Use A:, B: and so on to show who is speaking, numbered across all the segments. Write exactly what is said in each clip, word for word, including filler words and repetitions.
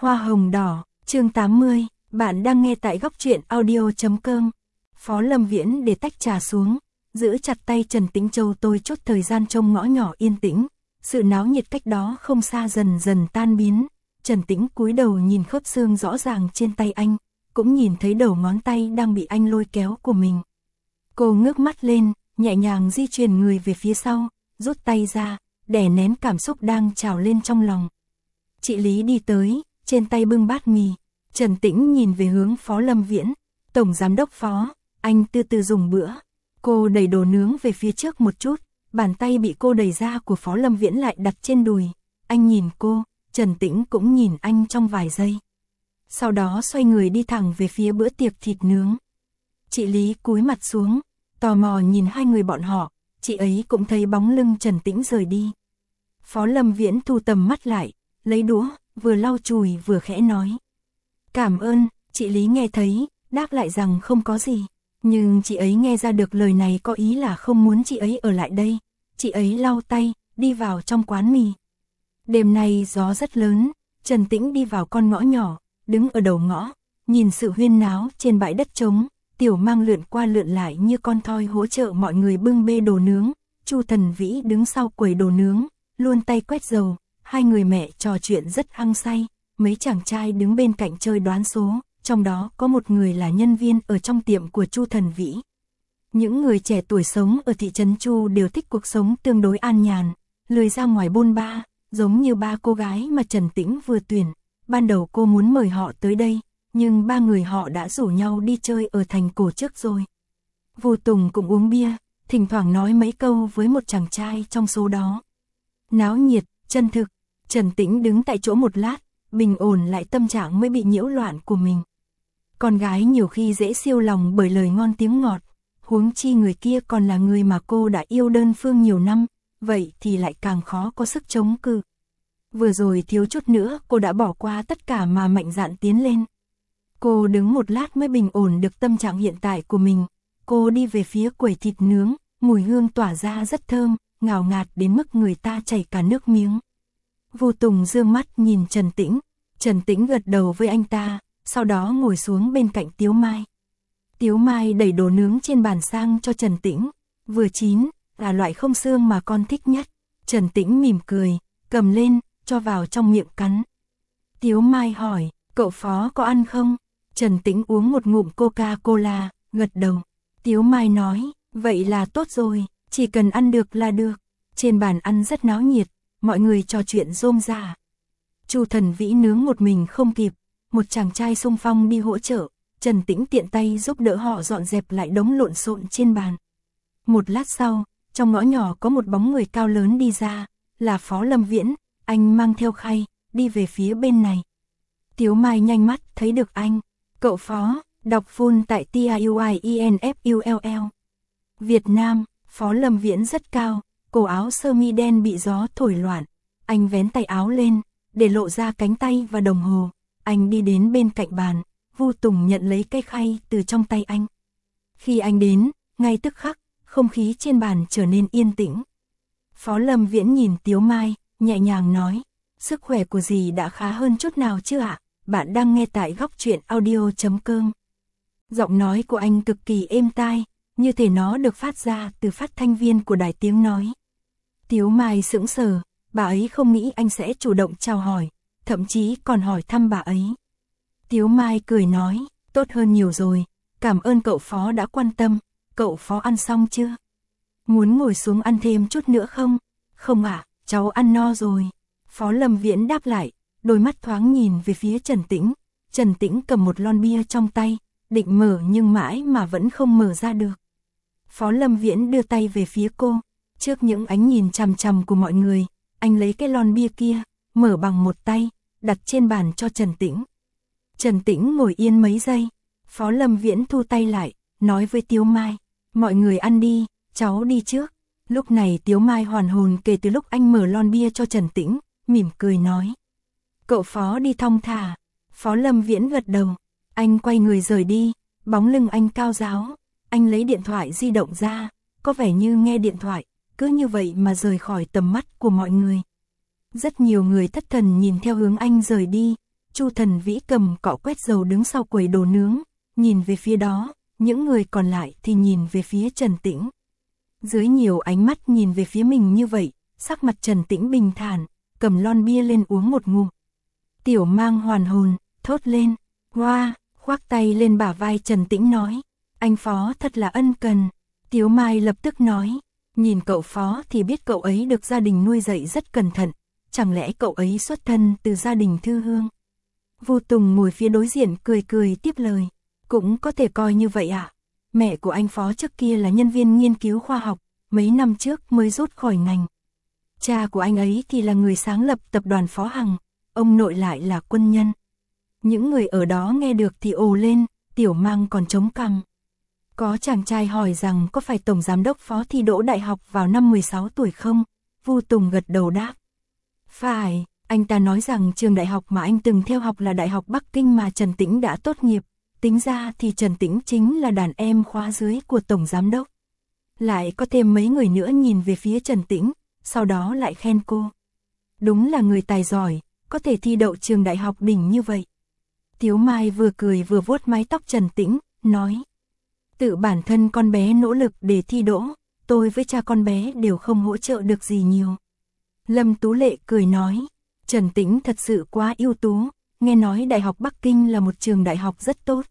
A: Hoa hồng đỏ, chương tám mươi, bạn đang nghe tại góc truyện audio chấm com. Phó Lâm Viễn để tách trà xuống, giữ chặt tay Trần Tĩnh Châu tôi chốt thời gian trông ngõ nhỏ yên tĩnh, sự náo nhiệt cách đó không xa dần dần tan biến. Trần Tĩnh cúi đầu nhìn khớp xương rõ ràng trên tay anh, cũng nhìn thấy đầu ngón tay đang bị anh lôi kéo của mình. Cô ngước mắt lên, nhẹ nhàng di chuyển người về phía sau, rút tay ra, đè nén cảm xúc đang trào lên trong lòng. Chị Lý đi tới, trên tay bưng bát mì. Trần Tĩnh nhìn về hướng Phó Lâm Viễn, Tổng Giám đốc Phó, anh từ từ dùng bữa. Cô đẩy đồ nướng về phía trước một chút, bàn tay bị cô đẩy ra của Phó Lâm Viễn lại đặt trên đùi. Anh nhìn cô, Trần Tĩnh cũng nhìn anh trong vài giây. Sau đó xoay người đi thẳng về phía bữa tiệc thịt nướng. Chị Lý cúi mặt xuống, tò mò nhìn hai người bọn họ, chị ấy cũng thấy bóng lưng Trần Tĩnh rời đi. Phó Lâm Viễn thu tầm mắt lại, lấy đũa, vừa lau chùi vừa khẽ nói. Cảm ơn, chị Lý nghe thấy, đáp lại rằng không có gì. Nhưng chị ấy nghe ra được lời này có ý là không muốn chị ấy ở lại đây. Chị ấy lau tay, đi vào trong quán mì. Đêm nay gió rất lớn, Trần Tĩnh đi vào con ngõ nhỏ, đứng ở đầu ngõ, nhìn sự huyên náo trên bãi đất trống. Tiểu Mang lượn qua lượn lại như con thoi hỗ trợ mọi người bưng bê đồ nướng. Chu Thần Vĩ đứng sau quầy đồ nướng, luôn tay quét dầu. Hai người mẹ trò chuyện rất hăng say, mấy chàng trai đứng bên cạnh chơi đoán số, trong đó có một người là nhân viên ở trong tiệm của Chu Thần Vĩ. Những người trẻ tuổi sống ở thị trấn Chu đều thích cuộc sống tương đối an nhàn, lười ra ngoài bôn ba, giống như ba cô gái mà Trần Tĩnh vừa tuyển. Ban đầu cô muốn mời họ tới đây, nhưng ba người họ đã rủ nhau đi chơi ở thành cổ trước rồi. Vu Tùng cũng uống bia, thỉnh thoảng nói mấy câu với một chàng trai trong số đó. Náo nhiệt, chân thực. Trần Tĩnh đứng tại chỗ một lát, bình ổn lại tâm trạng mới bị nhiễu loạn của mình. Con gái nhiều khi dễ siêu lòng bởi lời ngon tiếng ngọt, huống chi người kia còn là người mà cô đã yêu đơn phương nhiều năm, vậy thì lại càng khó có sức chống cự. Vừa rồi thiếu chút nữa cô đã bỏ qua tất cả mà mạnh dạn tiến lên. Cô đứng một lát mới bình ổn được tâm trạng hiện tại của mình. Cô đi về phía quầy thịt nướng, mùi hương tỏa ra rất thơm, ngào ngạt đến mức người ta chảy cả nước miếng. Vu Tùng dương mắt nhìn Trần Tĩnh, Trần Tĩnh gật đầu với anh ta, sau đó ngồi xuống bên cạnh Tiếu Mai. Tiếu Mai đẩy đồ nướng trên bàn sang cho Trần Tĩnh, vừa chín, là loại không xương mà con thích nhất. Trần Tĩnh mỉm cười, cầm lên, cho vào trong miệng cắn. Tiếu Mai hỏi, cậu Phó có ăn không? Trần Tĩnh uống một ngụm Coca-Cola, gật đầu. Tiếu Mai nói, vậy là tốt rồi, chỉ cần ăn được là được. Trên bàn ăn rất náo nhiệt, mọi người trò chuyện rôm rả. Chu Thần Vĩ nướng một mình không kịp, một chàng trai xung phong đi hỗ trợ, Trần Tĩnh tiện tay giúp đỡ họ dọn dẹp lại đống lộn xộn trên bàn. Một lát sau, trong ngõ nhỏ có một bóng người cao lớn đi ra, là Phó Lâm Viễn, anh mang theo khay, đi về phía bên này. Tiếu Mai nhanh mắt thấy được anh, cậu Phó, đọc full tại T I U I E N F U L L. Việt Nam, Phó Lâm Viễn rất cao, cổ áo sơ mi đen bị gió thổi loạn, anh vén tay áo lên, để lộ ra cánh tay và đồng hồ. Anh đi đến bên cạnh bàn, Vu Tùng nhận lấy cái khay từ trong tay anh. Khi anh đến, ngay tức khắc, không khí trên bàn trở nên yên tĩnh. Phó Lâm Viễn nhìn Tiếu Mai, nhẹ nhàng nói, sức khỏe của dì đã khá hơn chút nào chưa ạ? Bạn đang nghe tại góc truyện audio chấm com. Giọng nói của anh cực kỳ êm tai, như thể nó được phát ra từ phát thanh viên của đài tiếng nói. Tiếu Mai sững sờ, bà ấy không nghĩ anh sẽ chủ động chào hỏi, thậm chí còn hỏi thăm bà ấy. Tiếu Mai cười nói, tốt hơn nhiều rồi, cảm ơn cậu Phó đã quan tâm, cậu Phó ăn xong chưa? Muốn ngồi xuống ăn thêm chút nữa không? Không ạ, cháu ăn no rồi. Phó Lâm Viễn đáp lại, đôi mắt thoáng nhìn về phía Trần Tĩnh. Trần Tĩnh cầm một lon bia trong tay, định mở nhưng mãi mà vẫn không mở ra được. Phó Lâm Viễn đưa tay về phía cô, trước những ánh nhìn chằm chằm của mọi người, anh lấy cái lon bia kia, mở bằng một tay, đặt trên bàn cho Trần Tĩnh. Trần Tĩnh ngồi yên mấy giây, Phó Lâm Viễn thu tay lại, nói với Tiếu Mai, mọi người ăn đi, cháu đi trước. Lúc này Tiếu Mai hoàn hồn kể từ lúc anh mở lon bia cho Trần Tĩnh, mỉm cười nói. Cậu Phó đi thong thả. Phó Lâm Viễn gật đầu, anh quay người rời đi, bóng lưng anh cao ráo, anh lấy điện thoại di động ra, có vẻ như nghe điện thoại, cứ như vậy mà rời khỏi tầm mắt của mọi người. Rất nhiều người thất thần nhìn theo hướng anh rời đi, Chu Thần Vĩ cầm cọ quét dầu đứng sau quầy đồ nướng, nhìn về phía đó, những người còn lại thì nhìn về phía Trần Tĩnh. Dưới nhiều ánh mắt nhìn về phía mình như vậy, sắc mặt Trần Tĩnh bình thản, cầm lon bia lên uống một ngụm. Tiểu Mang hoàn hồn, thốt lên, "Wow", khoác tay lên bả vai Trần Tĩnh nói, "Anh Phó thật là ân cần." Tiếu Mai lập tức nói, nhìn cậu Phó thì biết cậu ấy được gia đình nuôi dạy rất cẩn thận, chẳng lẽ cậu ấy xuất thân từ gia đình thư hương? Vu Tùng ngồi phía đối diện cười cười tiếp lời, cũng có thể coi như vậy ạ. À? Mẹ của anh Phó trước kia là nhân viên nghiên cứu khoa học, mấy năm trước mới rút khỏi ngành. Cha của anh ấy thì là người sáng lập tập đoàn Phó Hằng, ông nội lại là quân nhân. Những người ở đó nghe được thì ồ lên, Tiểu Mang còn chống cằm. Có chàng trai hỏi rằng có phải Tổng Giám đốc Phó thi đỗ đại học vào năm mười sáu tuổi không? Vu Tùng gật đầu đáp. Phải, anh ta nói rằng trường đại học mà anh từng theo học là Đại học Bắc Kinh mà Trần Tĩnh đã tốt nghiệp. Tính ra thì Trần Tĩnh chính là đàn em khóa dưới của Tổng Giám đốc. Lại có thêm mấy người nữa nhìn về phía Trần Tĩnh, sau đó lại khen cô. Đúng là người tài giỏi, có thể thi đậu trường đại học đỉnh như vậy. Tiếu Mai vừa cười vừa vuốt mái tóc Trần Tĩnh, nói. Tự bản thân con bé nỗ lực để thi đỗ, tôi với cha con bé đều không hỗ trợ được gì nhiều. Lâm Tú Lệ cười nói, Trần Tĩnh thật sự quá ưu tú, nghe nói Đại học Bắc Kinh là một trường đại học rất tốt.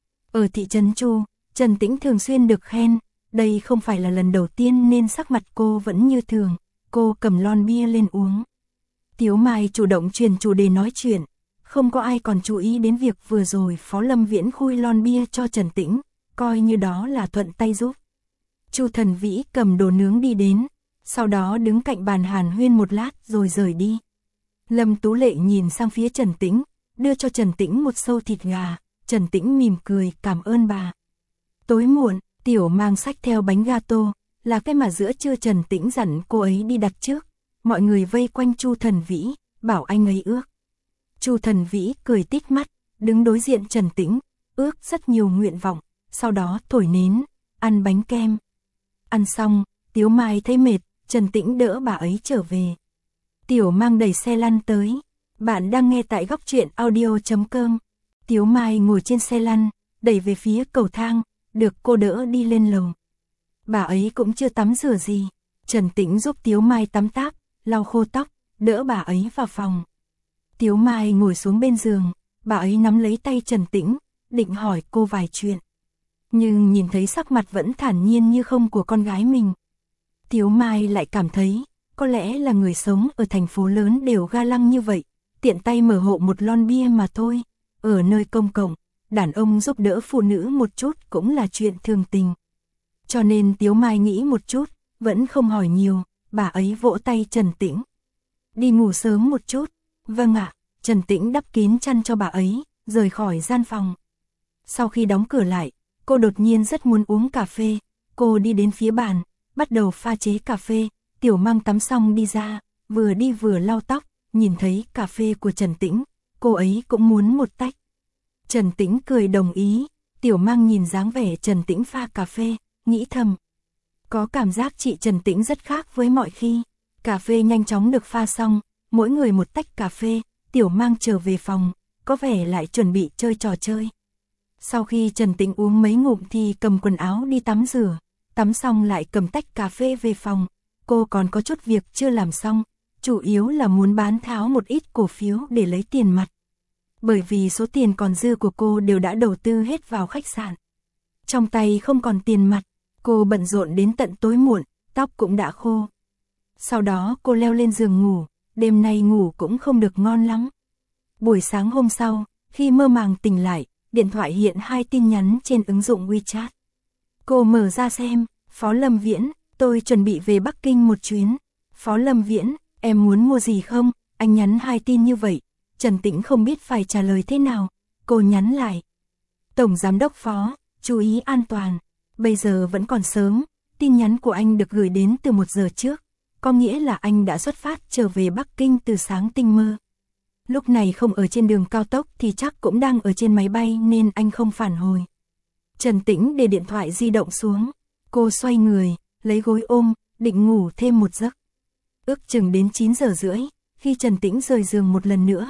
A: Ở thị trấn Chu, Trần Tĩnh thường xuyên được khen, đây không phải là lần đầu tiên nên sắc mặt cô vẫn như thường, cô cầm lon bia lên uống. Tiếu Mai chủ động truyền chủ đề nói chuyện, không có ai còn chú ý đến việc vừa rồi Phó Lâm Viễn khui lon bia cho Trần Tĩnh, coi như đó là thuận tay giúp. Chu Thần Vĩ cầm đồ nướng đi đến, sau đó đứng cạnh bàn hàn huyên một lát rồi rời đi. Lâm Tú Lệ nhìn sang phía Trần Tĩnh, đưa cho Trần Tĩnh một xâu thịt gà, Trần Tĩnh mỉm cười cảm ơn bà. Tối muộn, Tiểu Mang xách theo bánh gato, là cái mà giữa trưa Trần Tĩnh dặn cô ấy đi đặt trước. Mọi người vây quanh Chu Thần Vĩ, bảo anh ấy ước. Chu Thần Vĩ cười tít mắt, đứng đối diện Trần Tĩnh, ước rất nhiều nguyện vọng, sau đó thổi nến, ăn bánh kem. Ăn xong, Tiếu Mai thấy mệt, Trần Tĩnh đỡ bà ấy trở về. Tiểu Mang đẩy xe lăn tới. Bạn đang nghe tại góc truyện audio chấm com. Tiếu Mai ngồi trên xe lăn, đẩy về phía cầu thang, được cô đỡ đi lên lầu. Bà ấy cũng chưa tắm rửa gì. Trần Tĩnh giúp Tiếu Mai tắm táp, lau khô tóc, đỡ bà ấy vào phòng. Tiếu Mai ngồi xuống bên giường, bà ấy nắm lấy tay Trần Tĩnh, định hỏi cô vài chuyện. Nhưng nhìn thấy sắc mặt vẫn thản nhiên như không của con gái mình. Tiếu Mai lại cảm thấy, có lẽ là người sống ở thành phố lớn đều ga lăng như vậy, tiện tay mở hộ một lon bia mà thôi. Ở nơi công cộng, đàn ông giúp đỡ phụ nữ một chút cũng là chuyện thường tình. Cho nên Tiếu Mai nghĩ một chút, vẫn không hỏi nhiều, bà ấy vỗ tay Trần Tĩnh. Đi ngủ sớm một chút. Vâng ạ, Trần Tĩnh đắp kín chăn cho bà ấy, rời khỏi gian phòng. Sau khi đóng cửa lại, cô đột nhiên rất muốn uống cà phê, cô đi đến phía bàn, bắt đầu pha chế cà phê. Tiểu Mang tắm xong đi ra, vừa đi vừa lau tóc, nhìn thấy cà phê của Trần Tĩnh, cô ấy cũng muốn một tách. Trần Tĩnh cười đồng ý, Tiểu Mang nhìn dáng vẻ Trần Tĩnh pha cà phê, nghĩ thầm. Có cảm giác chị Trần Tĩnh rất khác với mọi khi. Cà phê nhanh chóng được pha xong, mỗi người một tách cà phê, Tiểu Mang trở về phòng, có vẻ lại chuẩn bị chơi trò chơi. Sau khi Trần Tĩnh uống mấy ngụm thì cầm quần áo đi tắm rửa, tắm xong lại cầm tách cà phê về phòng. Cô còn có chút việc chưa làm xong, chủ yếu là muốn bán tháo một ít cổ phiếu để lấy tiền mặt. Bởi vì số tiền còn dư của cô đều đã đầu tư hết vào khách sạn. Trong tay không còn tiền mặt, cô bận rộn đến tận tối muộn, tóc cũng đã khô. Sau đó cô leo lên giường ngủ, đêm nay ngủ cũng không được ngon lắm. Buổi sáng hôm sau, khi mơ màng tỉnh lại, điện thoại hiện hai tin nhắn trên ứng dụng WeChat. Cô mở ra xem, Phó Lâm Viễn, tôi chuẩn bị về Bắc Kinh một chuyến. Phó Lâm Viễn, em muốn mua gì không? Anh nhắn hai tin như vậy. Trần Tĩnh không biết phải trả lời thế nào. Cô nhắn lại. Tổng Giám đốc Phó, chú ý an toàn. Bây giờ vẫn còn sớm, tin nhắn của anh được gửi đến từ một giờ trước. Có nghĩa là anh đã xuất phát trở về Bắc Kinh từ sáng tinh mơ. Lúc này không ở trên đường cao tốc thì chắc cũng đang ở trên máy bay nên anh không phản hồi. Trần Tĩnh để điện thoại di động xuống. Cô xoay người, lấy gối ôm, định ngủ thêm một giấc. Ước chừng đến chín giờ rưỡi, khi Trần Tĩnh rời giường một lần nữa,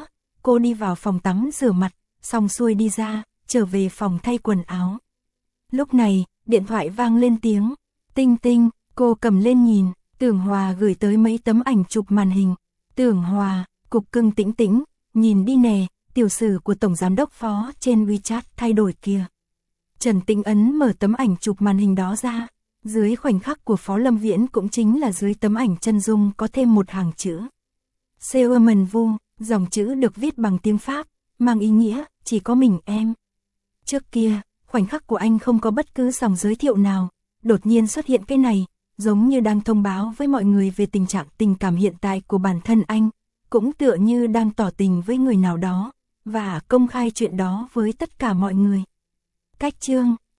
A: cô đi vào phòng tắm rửa mặt, xong xuôi đi ra, trở về phòng thay quần áo. Lúc này, điện thoại vang lên tiếng, tinh tinh, cô cầm lên nhìn, Tưởng Hòa gửi tới mấy tấm ảnh chụp màn hình. Tưởng Hòa, cục cưng tĩnh tĩnh, nhìn đi nè, tiểu sử của Tổng Giám đốc Phó trên WeChat thay đổi kìa. Trần Tĩnh Ấn mở tấm ảnh chụp màn hình đó ra, dưới khoảnh khắc của Phó Lâm Viễn cũng chính là dưới tấm ảnh chân dung có thêm một hàng chữ. Seoman Vu, dòng chữ được viết bằng tiếng Pháp, mang ý nghĩa, chỉ có mình em. Trước kia, khoảnh khắc của anh không có bất cứ dòng giới thiệu nào, đột nhiên xuất hiện cái này, giống như đang thông báo với mọi người về tình trạng tình cảm hiện tại của bản thân anh, cũng tựa như đang tỏ tình với người nào đó, và công khai chuyện đó với tất cả mọi người. Cách chương